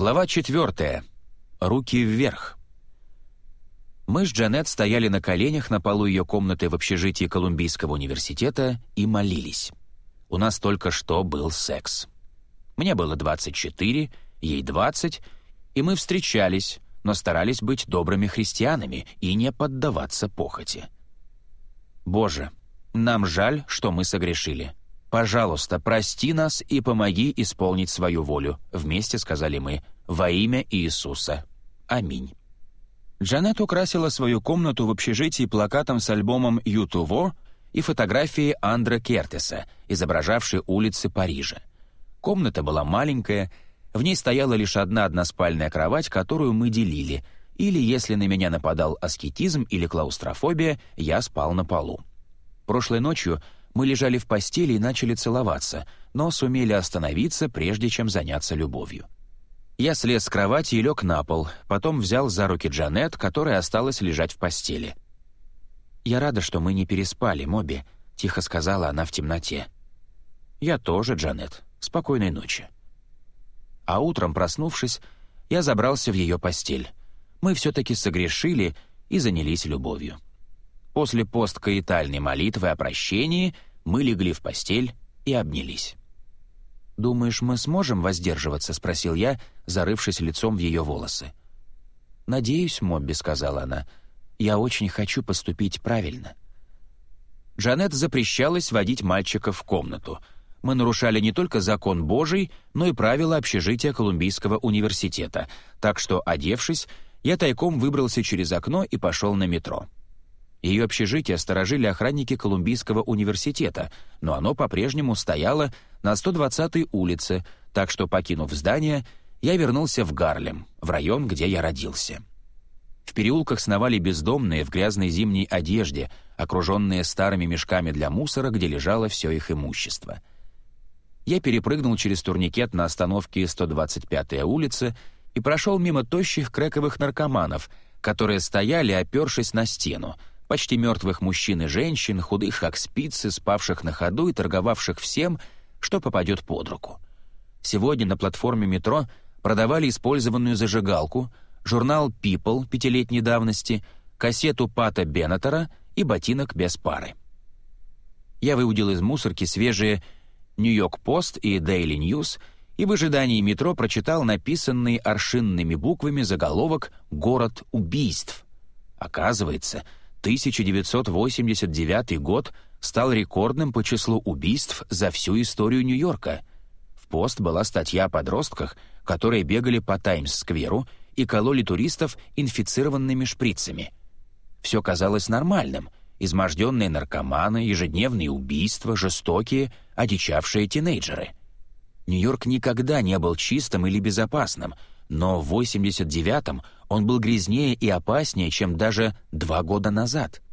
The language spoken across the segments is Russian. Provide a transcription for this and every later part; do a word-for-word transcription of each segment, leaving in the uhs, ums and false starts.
Глава четвертая. Руки вверх. Мы с Джанет стояли на коленях на полу ее комнаты в общежитии Колумбийского университета и молились. У нас только что был секс. Мне было двадцать четыре, ей двадцать, и мы встречались, но старались быть добрыми христианами и не поддаваться похоти. «Боже, нам жаль, что мы согрешили. Пожалуйста, прости нас и помоги исполнить свою волю», вместе сказали мы, «во имя Иисуса. Аминь». Джанет украсила свою комнату в общежитии плакатом с альбомом «You to War» и фотографией Андре Кертиса, изображавшей улицы Парижа. Комната была маленькая, в ней стояла лишь одна односпальная кровать, которую мы делили, или, если на меня нападал аскетизм или клаустрофобия, я спал на полу. Прошлой ночью мы лежали в постели и начали целоваться, но сумели остановиться, прежде чем заняться любовью. Я слез с кровати и лег на пол, потом взял за руки Джанет, которая осталась лежать в постели. «Я рада, что мы не переспали, Моби», — тихо сказала она в темноте. «Я тоже, Джанет. Спокойной ночи». А утром, проснувшись, я забрался в ее постель. Мы все-таки согрешили и занялись любовью. После посткоитальной молитвы о прощении мы легли в постель и обнялись. «Думаешь, мы сможем воздерживаться?» — спросил я, зарывшись лицом в ее волосы. «Надеюсь, Мобби», — сказала она, — «я очень хочу поступить правильно». Джанет запрещалось водить мальчиков в комнату. Мы нарушали не только закон Божий, но и правила общежития Колумбийского университета, так что, одевшись, я тайком выбрался через окно и пошел на метро. Ее общежитие сторожили охранники Колумбийского университета, но оно по-прежнему стояло на сто двадцатой улице, так что, покинув здание, я вернулся в Гарлем, в район, где я родился. В переулках сновали бездомные в грязной зимней одежде, окруженные старыми мешками для мусора, где лежало все их имущество. Я перепрыгнул через турникет на остановке сто двадцать пятая улица и прошел мимо тощих крэковых наркоманов, которые стояли, опершись на стену, почти мертвых мужчин и женщин, худых как спицы, спавших на ходу и торговавших всем, что попадет под руку. Сегодня на платформе метро продавали использованную зажигалку, журнал People пятилетней давности, кассету Пата Беннетера и ботинок без пары. Я выудил из мусорки свежие «Нью-Йорк Пост» и «Дейли Ньюс» и в ожидании метро прочитал написанный аршинными буквами заголовок «Город убийств». Оказывается, тысяча девятьсот восемьдесят девятый год стал рекордным по числу убийств за всю историю Нью-Йорка. В «Пост» была статья о подростках, которые бегали по Таймс-скверу и кололи туристов инфицированными шприцами. Все казалось нормальным: изможденные наркоманы, ежедневные убийства, жестокие, одичавшие тинейджеры. Нью-Йорк никогда не был чистым или безопасным, но в восемьдесят девятом он был грязнее и опаснее, чем даже два года назад.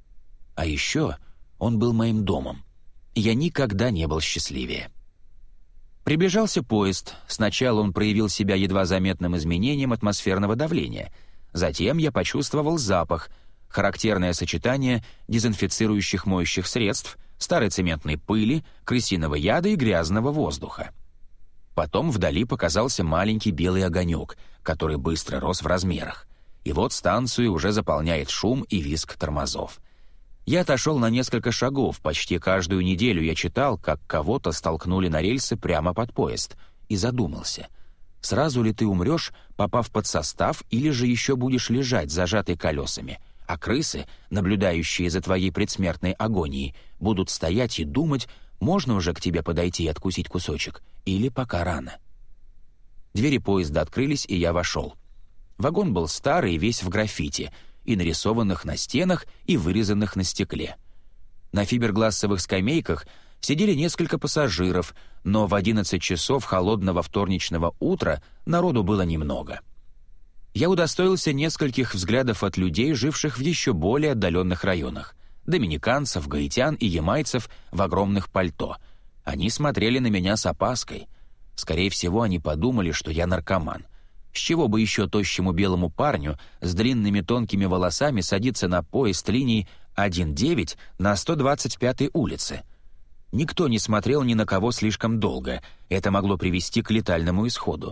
А еще он был моим домом. Я никогда не был счастливее. Приближался поезд. Сначала он проявил себя едва заметным изменением атмосферного давления. Затем я почувствовал запах, характерное сочетание дезинфицирующих моющих средств, старой цементной пыли, крысиного яда и грязного воздуха. Потом вдали показался маленький белый огонек, который быстро рос в размерах. И вот станцию уже заполняет шум и визг тормозов. Я отошел на несколько шагов. Почти каждую неделю я читал, как кого-то столкнули на рельсы прямо под поезд, и задумался: сразу ли ты умрешь, попав под состав, или же еще будешь лежать, зажатый колесами, а крысы, наблюдающие за твоей предсмертной агонией, будут стоять и думать, можно уже к тебе подойти и откусить кусочек, или пока рано. Двери поезда открылись, и я вошел. Вагон был старый, весь в граффити, и нарисованных на стенах, и вырезанных на стекле. На фиберглассовых скамейках сидели несколько пассажиров, но в одиннадцать часов холодного вторничного утра народу было немного. Я удостоился нескольких взглядов от людей, живших в еще более отдаленных районах: доминиканцев, гаитян и ямайцев в огромных пальто. Они смотрели на меня с опаской. Скорее всего, они подумали, что я наркоман. С чего бы еще тощему белому парню с длинными тонкими волосами садиться на поезд линий один девять на сто двадцать пятой улице? Никто не смотрел ни на кого слишком долго. Это могло привести к летальному исходу.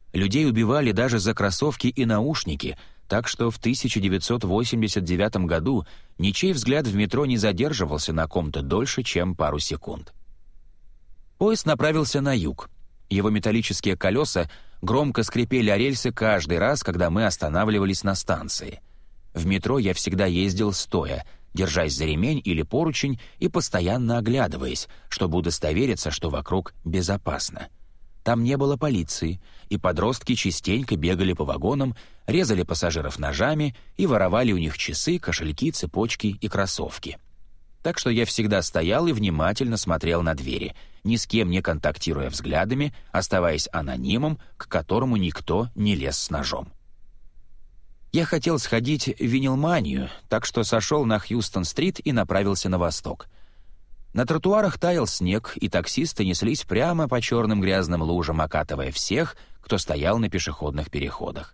Людей убивали даже за кроссовки и наушники, так что в тысяча девятьсот восемьдесят девятом году ничей взгляд в метро не задерживался на ком-то дольше, чем пару секунд. Поезд направился на юг. Его металлические колеса громко скрипели о рельсы каждый раз, когда мы останавливались на станции. В метро я всегда ездил стоя, держась за ремень или поручень и постоянно оглядываясь, чтобы удостовериться, что вокруг безопасно. Там не было полиции, и подростки частенько бегали по вагонам, резали пассажиров ножами и воровали у них часы, кошельки, цепочки и кроссовки. Так что я всегда стоял и внимательно смотрел на двери, ни с кем не контактируя взглядами, оставаясь анонимом, к которому никто не лез с ножом. Я хотел сходить в винилманию, так что сошел на Хьюстон-стрит и направился на восток. На тротуарах таял снег, и таксисты неслись прямо по черным грязным лужам, окатывая всех, кто стоял на пешеходных переходах.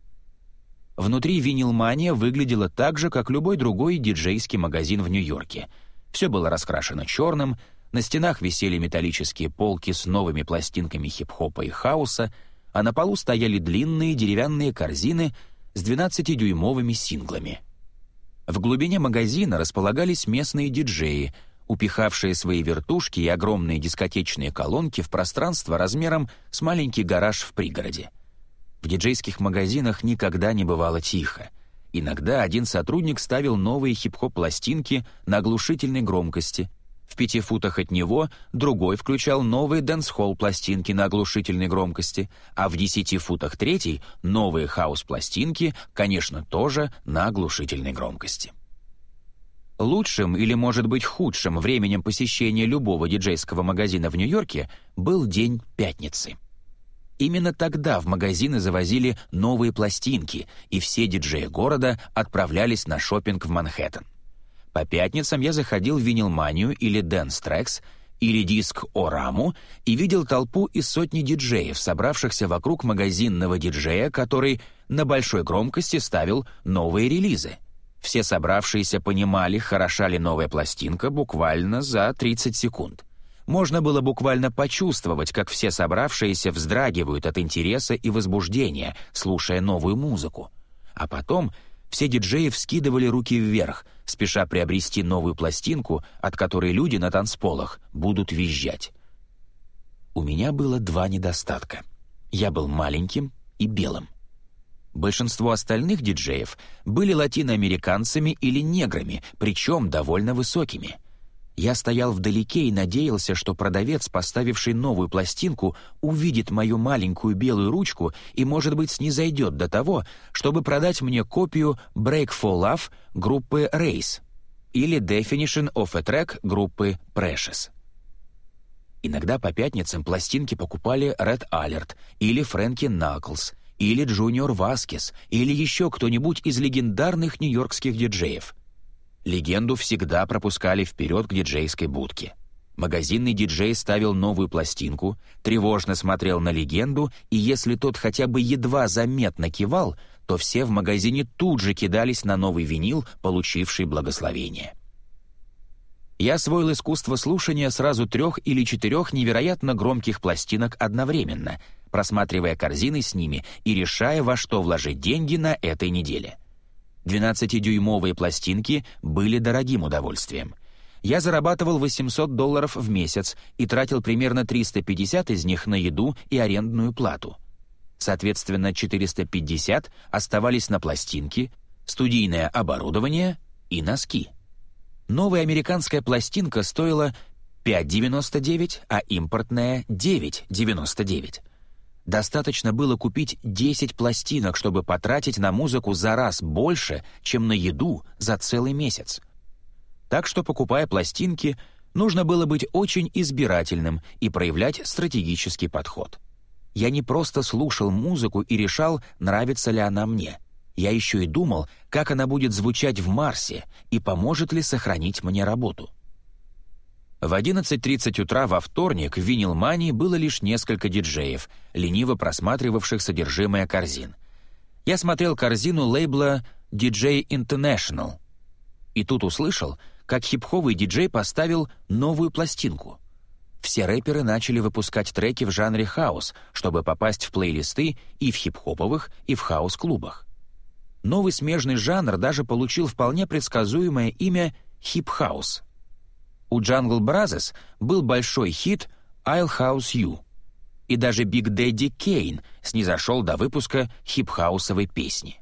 Внутри винилмания выглядела так же, как любой другой диджейский магазин в Нью-Йорке. Все было раскрашено черным, на стенах висели металлические полки с новыми пластинками хип-хопа и хауса, а на полу стояли длинные деревянные корзины с двенадцатидюймовыми синглами. В глубине магазина располагались местные диджеи, упихавшие свои вертушки и огромные дискотечные колонки в пространство размером с маленький гараж в пригороде. В диджейских магазинах никогда не бывало тихо. Иногда один сотрудник ставил новые хип-хоп-пластинки на оглушительной громкости. В пяти футах от него другой включал новые дэнс-холл-пластинки на оглушительной громкости, а в десяти футах третий — новые хаус-пластинки, конечно, тоже на оглушительной громкости. Лучшим или, может быть, худшим временем посещения любого диджейского магазина в Нью-Йорке был день пятницы. Именно тогда в магазины завозили новые пластинки, и все диджеи города отправлялись на шопинг в Манхэттен. По пятницам я заходил в винилманию или Dance Tracks, или диск-ораму и видел толпу из сотни диджеев, собравшихся вокруг магазинного диджея, который на большой громкости ставил новые релизы. Все собравшиеся понимали, хороша ли новая пластинка буквально за тридцать секунд. Можно было буквально почувствовать, как все собравшиеся вздрагивают от интереса и возбуждения, слушая новую музыку. А потом все диджеи вскидывали руки вверх, спеша приобрести новую пластинку, от которой люди на танцполах будут визжать. У меня было два недостатка. Я был маленьким и белым. Большинство остальных диджеев были латиноамериканцами или неграми, причем довольно высокими. Я стоял вдалеке и надеялся, что продавец, поставивший новую пластинку, увидит мою маленькую белую ручку и, может быть, снизойдет до того, чтобы продать мне копию «Break for Love» группы Race или «Definition of a Track» группы Precious. Иногда по пятницам пластинки покупали Red Alert или Фрэнки Наклз, или Джуниор Васкес, или еще кто-нибудь из легендарных нью-йоркских диджеев. Легенду всегда пропускали вперед к диджейской будке. Магазинный диджей ставил новую пластинку, тревожно смотрел на легенду, и если тот хотя бы едва заметно кивал, то все в магазине тут же кидались на новый винил, получивший благословение. Я освоил искусство слушания сразу трех или четырех невероятно громких пластинок одновременно, просматривая корзины с ними и решая, во что вложить деньги на этой неделе. двенадцатидюймовые пластинки были дорогим удовольствием. Я зарабатывал восемьсот долларов в месяц и тратил примерно триста пятьдесят из них на еду и арендную плату. Соответственно, четыреста пятьдесят оставались на пластинки, студийное оборудование и носки. Новая американская пластинка стоила пять девяносто девять, а импортная девять девяносто девять. Достаточно было купить десять пластинок, чтобы потратить на музыку за раз больше, чем на еду за целый месяц. Так что, покупая пластинки, нужно было быть очень избирательным и проявлять стратегический подход. Я не просто слушал музыку и решал, нравится ли она мне. Я еще и думал, как она будет звучать в Марсе и поможет ли сохранить мне работу. В одиннадцать тридцать утра во вторник в винилмании было лишь несколько диджеев, лениво просматривавших содержимое корзин. Я смотрел корзину лейбла ди джей International и тут услышал, как хип-хоповый диджей поставил новую пластинку. Все рэперы начали выпускать треки в жанре хаус, чтобы попасть в плейлисты и в хип-хоповых, и в хаус-клубах. Новый смежный жанр даже получил вполне предсказуемое имя хип-хаус. У Jungle Brothers был большой хит «I'll House You», и даже Big Daddy Kane снизошел до выпуска хип-хаусовой песни.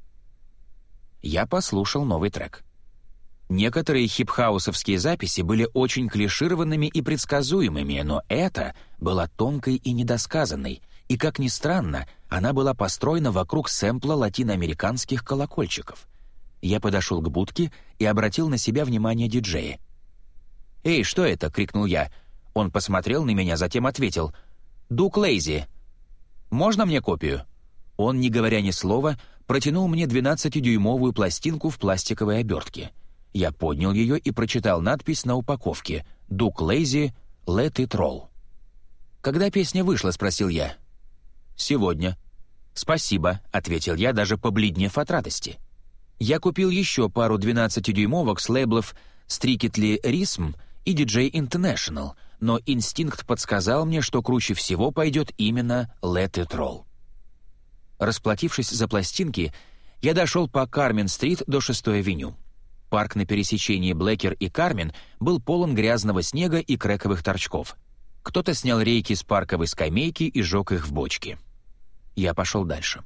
Я послушал новый трек. Некоторые хип-хаусовские записи были очень клишированными и предсказуемыми, но эта была тонкой и недосказанной, и, как ни странно, она была построена вокруг сэмпла латиноамериканских колокольчиков. Я подошел к будке и обратил на себя внимание диджея. «Эй, что это?» — крикнул я. Он посмотрел на меня, затем ответил: «Дук Лейзи. Можно мне копию?» Он, не говоря ни слова, протянул мне двенадцатидюймовую пластинку в пластиковой обертке. Я поднял ее и прочитал надпись на упаковке «Дук Лейзи, Let It Roll». «Когда песня вышла?» — спросил я. «Сегодня». «Спасибо», — ответил я, даже побледнев от радости. Я купил еще пару двенадцатидюймовок с лейблов Strictly Rhythm и ди джей International, но инстинкт подсказал мне, что круче всего пойдет именно Let It Roll. Расплатившись за пластинки, я дошел по Кармен-стрит до шестой авеню. Парк на пересечении Блэкер и Кармен был полон грязного снега и крэковых торчков. Кто-то снял рейки с парковой скамейки и жег их в бочке. Я пошел дальше.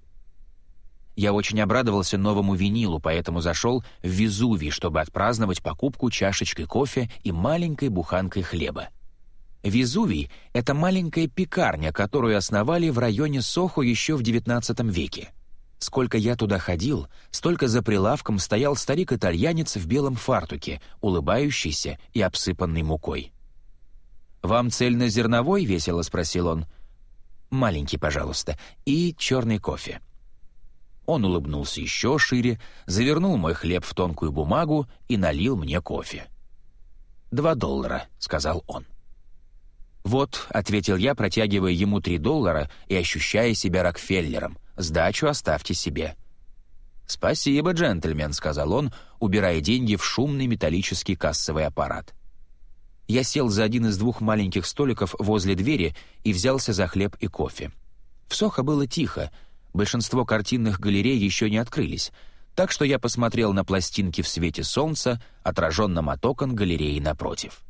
Я очень обрадовался новому винилу, поэтому зашел в Везувий, чтобы отпраздновать покупку чашечкой кофе и маленькой буханкой хлеба. Везувий — это маленькая пекарня, которую основали в районе Сохо еще в девятнадцатом веке. Сколько я туда ходил, столько за прилавком стоял старик-итальянец в белом фартуке, улыбающийся и обсыпанный мукой. «Вам цельнозерновой?» — весело спросил он. «Маленький, пожалуйста, и черный кофе». Он улыбнулся еще шире, завернул мой хлеб в тонкую бумагу и налил мне кофе. «Два доллара», — сказал он. «Вот», — ответил я, протягивая ему три доллара и ощущая себя Рокфеллером. «Сдачу оставьте себе». «Спасибо, джентльмен», — сказал он, убирая деньги в шумный металлический кассовый аппарат. Я сел за один из двух маленьких столиков возле двери и взялся за хлеб и кофе. В Сохо было тихо, большинство картинных галерей еще не открылись, так что я посмотрел на пластинки в свете солнца, отраженном от окон галереи напротив.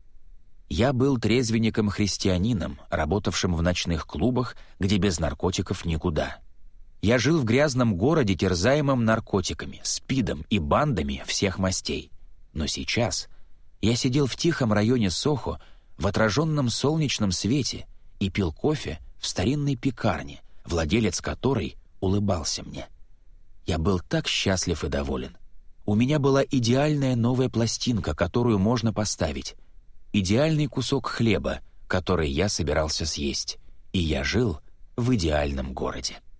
Я был трезвенником-христианином, работавшим в ночных клубах, где без наркотиков никуда. Я жил в грязном городе, терзаемом наркотиками, спидом и бандами всех мастей. Но сейчас я сидел в тихом районе Сохо, в отраженном солнечном свете, и пил кофе в старинной пекарне, владелец которой улыбался мне. Я был так счастлив и доволен. У меня была идеальная новая пластинка, которую можно поставить, идеальный кусок хлеба, который я собирался съесть, и я жил в идеальном городе.